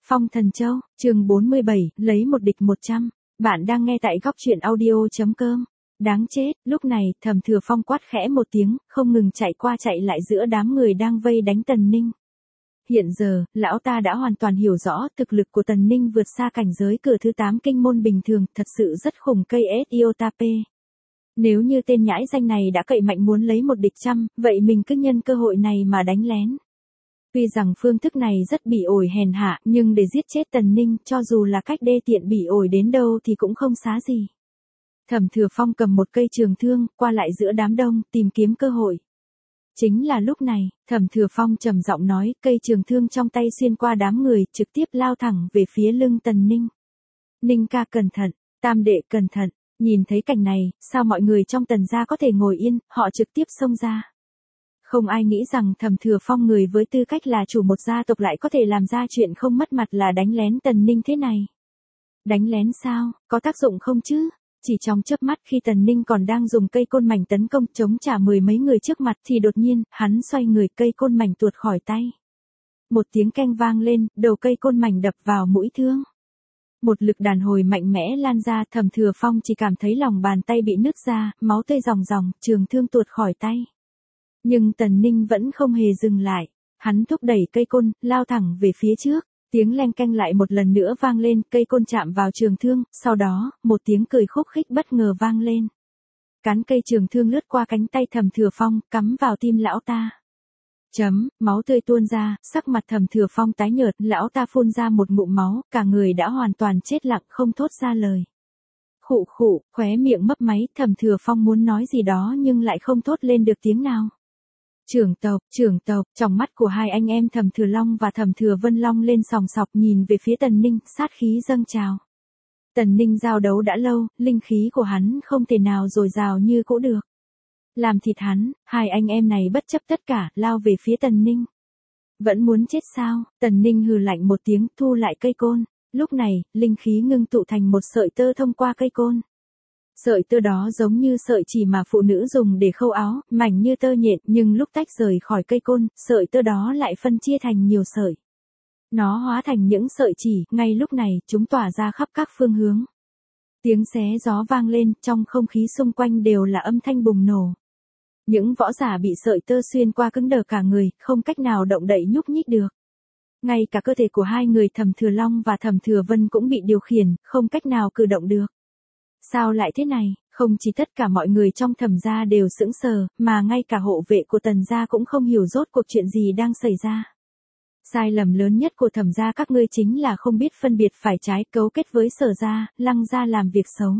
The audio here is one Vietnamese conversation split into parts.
Phong Thần Châu, chương 47, lấy một địch 100. Bạn đang nghe tại góc truyện audio.com. Đáng chết, lúc này, Thẩm Thừa Phong quát khẽ một tiếng, không ngừng chạy qua chạy lại giữa đám người đang vây đánh Tần Ninh. Hiện giờ, lão ta đã hoàn toàn hiểu rõ thực lực của Tần Ninh vượt xa cảnh giới cửa thứ 8 kinh môn bình thường, thật sự rất khủng cây Siotape. Nếu như tên nhãi danh này đã cậy mạnh muốn lấy một địch trăm, vậy mình cứ nhân cơ hội này mà đánh lén. Tuy rằng phương thức này rất bỉ ổi hèn hạ, nhưng để giết chết Tần Ninh, cho dù là cách đê tiện bỉ ổi đến đâu thì cũng không xá gì. Thẩm Thừa Phong cầm một cây trường thương, qua lại giữa đám đông, tìm kiếm cơ hội. Chính là lúc này, Thẩm Thừa Phong trầm giọng nói, cây trường thương trong tay xuyên qua đám người, trực tiếp lao thẳng về phía lưng Tần Ninh. Ninh ca cẩn thận, tam đệ cẩn thận, nhìn thấy cảnh này, sao mọi người trong Tần gia có thể ngồi yên, họ trực tiếp xông ra. Không ai nghĩ rằng Thẩm Thừa Phong người với tư cách là chủ một gia tộc lại có thể làm ra chuyện không mất mặt là đánh lén Tần Ninh thế này. Đánh lén sao, có tác dụng không chứ? Chỉ trong chớp mắt khi Tần Ninh còn đang dùng cây côn mảnh tấn công chống trả mười mấy người trước mặt thì đột nhiên, hắn xoay người cây côn mảnh tuột khỏi tay. Một tiếng keng vang lên, đầu cây côn mảnh đập vào mũi thương. Một lực đàn hồi mạnh mẽ lan ra, Thẩm Thừa Phong chỉ cảm thấy lòng bàn tay bị nứt ra, máu tươi ròng ròng, trường thương tuột khỏi tay. Nhưng Tần Ninh vẫn không hề dừng lại, hắn thúc đẩy cây côn, lao thẳng về phía trước, tiếng leng keng lại một lần nữa vang lên, cây côn chạm vào trường thương, sau đó, một tiếng cười khúc khích bất ngờ vang lên. Cán cây trường thương lướt qua cánh tay Thẩm Thừa Phong, cắm vào tim lão ta. Máu tươi tuôn ra, sắc mặt Thẩm Thừa Phong tái nhợt, lão ta phun ra một ngụm máu, cả người đã hoàn toàn chết lặng không thốt ra lời. Khụ khụ, khóe miệng mấp máy, Thẩm Thừa Phong muốn nói gì đó nhưng lại không thốt lên được tiếng nào. Trưởng tộc, trong mắt của hai anh em Thẩm Thừa Long và Thẩm Thừa Vân Long lên sòng sọc nhìn về phía Tần Ninh, sát khí dâng trào. Tần Ninh giao đấu đã lâu, linh khí của hắn không thể nào dồi dào như cũ được. Làm thịt hắn, hai anh em này bất chấp tất cả, lao về phía Tần Ninh. Vẫn muốn chết sao? Tần Ninh hừ lạnh một tiếng, thu lại cây côn. Lúc này, linh khí ngưng tụ thành một sợi tơ thông qua cây côn. Sợi tơ đó giống như sợi chỉ mà phụ nữ dùng để khâu áo, mảnh như tơ nhện, nhưng lúc tách rời khỏi cây côn, sợi tơ đó lại phân chia thành nhiều sợi. Nó hóa thành những sợi chỉ, ngay lúc này, chúng tỏa ra khắp các phương hướng. Tiếng xé gió vang lên, trong không khí xung quanh đều là âm thanh bùng nổ. Những võ giả bị sợi tơ xuyên qua cứng đờ cả người, không cách nào động đậy nhúc nhích được. Ngay cả cơ thể của hai người Thẩm Thừa Long và Thẩm Thừa Vân cũng bị điều khiển, không cách nào cử động được. Sao lại thế này, không chỉ tất cả mọi người trong Thẩm gia đều sững sờ, mà ngay cả hộ vệ của Tần gia cũng không hiểu rốt cuộc chuyện gì đang xảy ra. Sai lầm lớn nhất của Thẩm gia các ngươi chính là không biết phân biệt phải trái, cấu kết với Sở gia, Lăng gia làm việc xấu.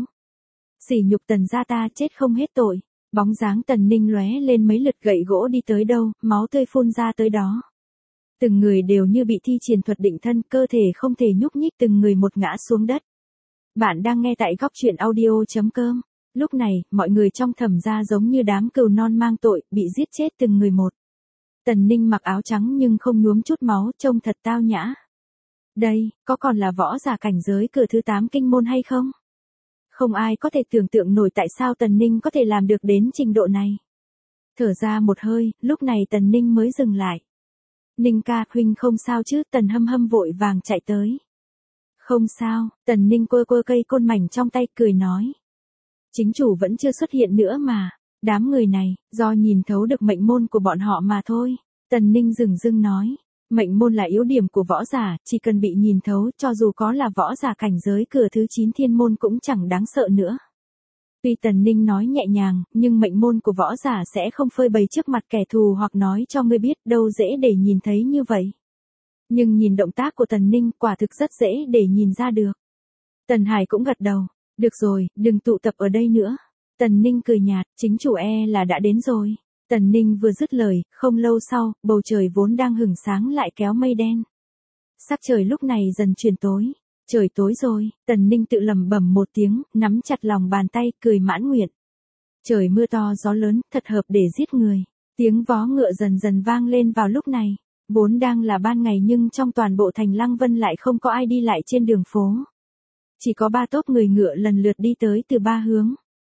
Sỉ nhục Tần gia ta chết không hết tội. Bóng dáng Tần Ninh lóe lên mấy lượt, gậy gỗ đi tới đâu, máu tươi phun ra tới đó. Từng người đều như bị thi triển thuật định thân, cơ thể không thể nhúc nhích, từng người một ngã xuống đất. Bạn đang nghe tại góc truyện audio.com. Lúc này, mọi người trong Thẩm gia giống như đám cừu non mang tội, bị giết chết từng người một. Tần Ninh mặc áo trắng nhưng không nhuốm chút máu, trông thật tao nhã. Đây, có còn là võ giả cảnh giới cửa thứ 8 kinh môn hay không? Không ai có thể tưởng tượng nổi tại sao Tần Ninh có thể làm được đến trình độ này. Thở ra một hơi, lúc này Tần Ninh mới dừng lại. Ninh ca, huynh không sao chứ? Tần Hâm Hâm vội vàng chạy tới. Không sao, Tần Ninh quơ cây côn mảnh trong tay, cười nói. Chính chủ vẫn chưa xuất hiện nữa mà. Đám người này, do nhìn thấu được mệnh môn của bọn họ mà thôi. Tần Ninh dửng dưng nói. Mệnh môn là yếu điểm của võ giả, chỉ cần bị nhìn thấu, cho dù có là võ giả cảnh giới cửa thứ 9 thiên môn cũng chẳng đáng sợ nữa. Tuy Tần Ninh nói nhẹ nhàng, nhưng mệnh môn của võ giả sẽ không phơi bày trước mặt kẻ thù hoặc nói cho ngươi biết, đâu dễ để nhìn thấy như vậy. Nhưng nhìn động tác của Tần Ninh, quả thực rất dễ để nhìn ra được. Tần Hải cũng gật đầu. Được rồi, đừng tụ tập ở đây nữa. Tần Ninh cười nhạt, chính chủ là đã đến rồi. Tần Ninh vừa dứt lời, không lâu sau, bầu trời vốn đang hửng sáng lại kéo mây đen. Sắc trời lúc này dần chuyển tối. Trời tối rồi, Tần Ninh tự lẩm bẩm một tiếng, nắm chặt lòng bàn tay, cười mãn nguyện. Trời mưa to gió lớn, thật hợp để giết người. Tiếng vó ngựa dần dần vang lên vào lúc này. Vốn đang là ban ngày nhưng trong toàn bộ thành Lăng Vân lại không có ai đi lại trên đường phố. Chỉ có 3 tốp người ngựa lần lượt đi tới từ 3 hướng.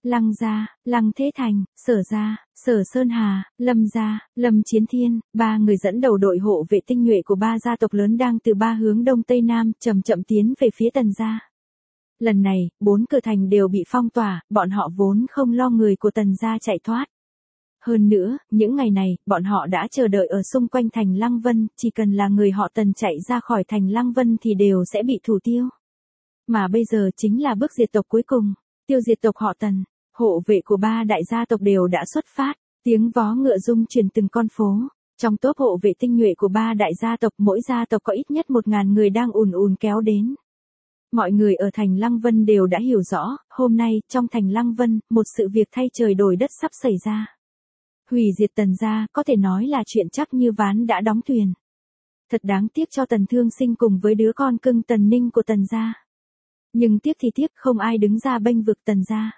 Lăng gia, Lăng Thế Thành, Sở gia, Sở Sơn Hà, Lâm gia, Lâm Chiến Thiên, ba người dẫn đầu đội hộ vệ tinh nhuệ của ba gia tộc lớn đang từ ba hướng đông tây nam chậm chậm tiến về phía Tần gia. Lần này, 4 cửa thành đều bị phong tỏa, bọn họ vốn không lo người của Tần gia chạy thoát. Hơn nữa, những ngày này, bọn họ đã chờ đợi ở xung quanh thành Lăng Vân, chỉ cần là người họ Tần chạy ra khỏi thành Lăng Vân thì đều sẽ bị thủ tiêu. Mà bây giờ chính là bước diệt tộc cuối cùng, tiêu diệt tộc họ Tần. Hộ vệ của ba đại gia tộc đều đã xuất phát, tiếng vó ngựa rung truyền từng con phố. Trong tốp hộ vệ tinh nhuệ của ba đại gia tộc, mỗi gia tộc có ít nhất 1000 người đang ùn ùn kéo đến. Mọi người ở thành Lăng Vân đều đã hiểu rõ, hôm nay, trong thành Lăng Vân, một sự việc thay trời đổi đất sắp xảy ra. Hủy diệt Tần gia, có thể nói là chuyện chắc như ván đã đóng thuyền. Thật đáng tiếc cho Tần Thương Sinh cùng với đứa con cưng Tần Ninh của Tần gia. Nhưng tiếc thì tiếc, không ai đứng ra bênh vực Tần gia.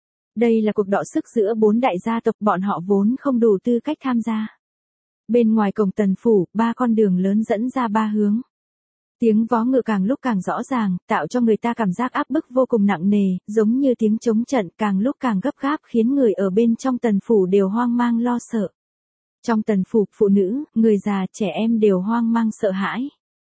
Đây là cuộc đọ sức giữa 4 đại gia tộc, bọn họ vốn không đủ tư cách tham gia. Bên ngoài cổng Tần phủ, 3 con đường lớn dẫn ra 3 hướng. Tiếng vó ngựa càng lúc càng rõ ràng, tạo cho người ta cảm giác áp bức vô cùng nặng nề, giống như tiếng trống trận càng lúc càng gấp gáp, khiến người ở bên trong Tần phủ đều hoang mang lo sợ. Trong Tần phủ, phụ nữ, người già, trẻ em đều hoang mang sợ hãi.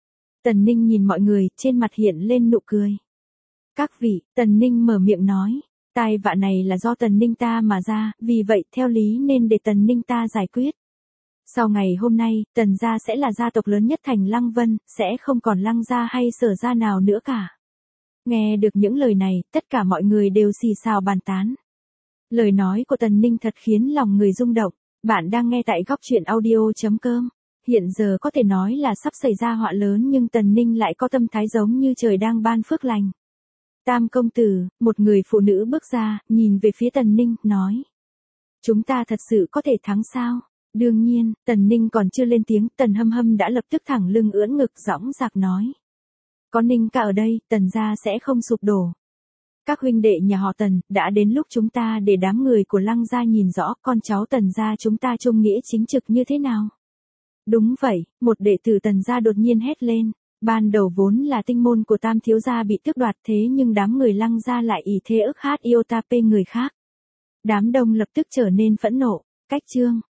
Tần Ninh nhìn mọi người, trên mặt hiện lên nụ cười. Các vị, Tần Ninh mở miệng nói, tai vạ này là do Tần Ninh ta mà ra, vì vậy theo lý nên để Tần Ninh ta giải quyết. Sau ngày hôm nay, Tần gia sẽ là gia tộc lớn nhất thành Lăng Vân, sẽ không còn Lăng gia hay Sở gia nào nữa cả. Nghe được những lời này, tất cả mọi người đều xì xào bàn tán. Lời nói của Tần Ninh thật khiến lòng người rung động. Bạn đang nghe tại góc truyện audio.com. Hiện giờ có thể nói là sắp xảy ra họa lớn, nhưng Tần Ninh lại có tâm thái giống như trời đang ban phước lành. Tam công tử, một người phụ nữ bước ra, nhìn về phía Tần Ninh, nói. Chúng ta thật sự có thể thắng sao? Đương nhiên, Tần Ninh còn chưa lên tiếng, Tần Hâm Hâm đã lập tức thẳng lưng ưỡn ngực dõng dạc nói. Có Ninh ca ở đây, Tần gia sẽ không sụp đổ. Các huynh đệ nhà họ Tần, đã đến lúc chúng ta để đám người của Lăng gia nhìn rõ con cháu Tần gia chúng ta trung nghĩa chính trực như thế nào. Đúng vậy, một đệ tử Tần gia đột nhiên hét lên. Ban đầu vốn là tinh môn của Tam thiếu gia bị tước đoạt, thế nhưng đám người Lăng gia lại ỷ thế ức hát Iotap người khác. Đám đông lập tức trở nên phẫn nộ. Cách chương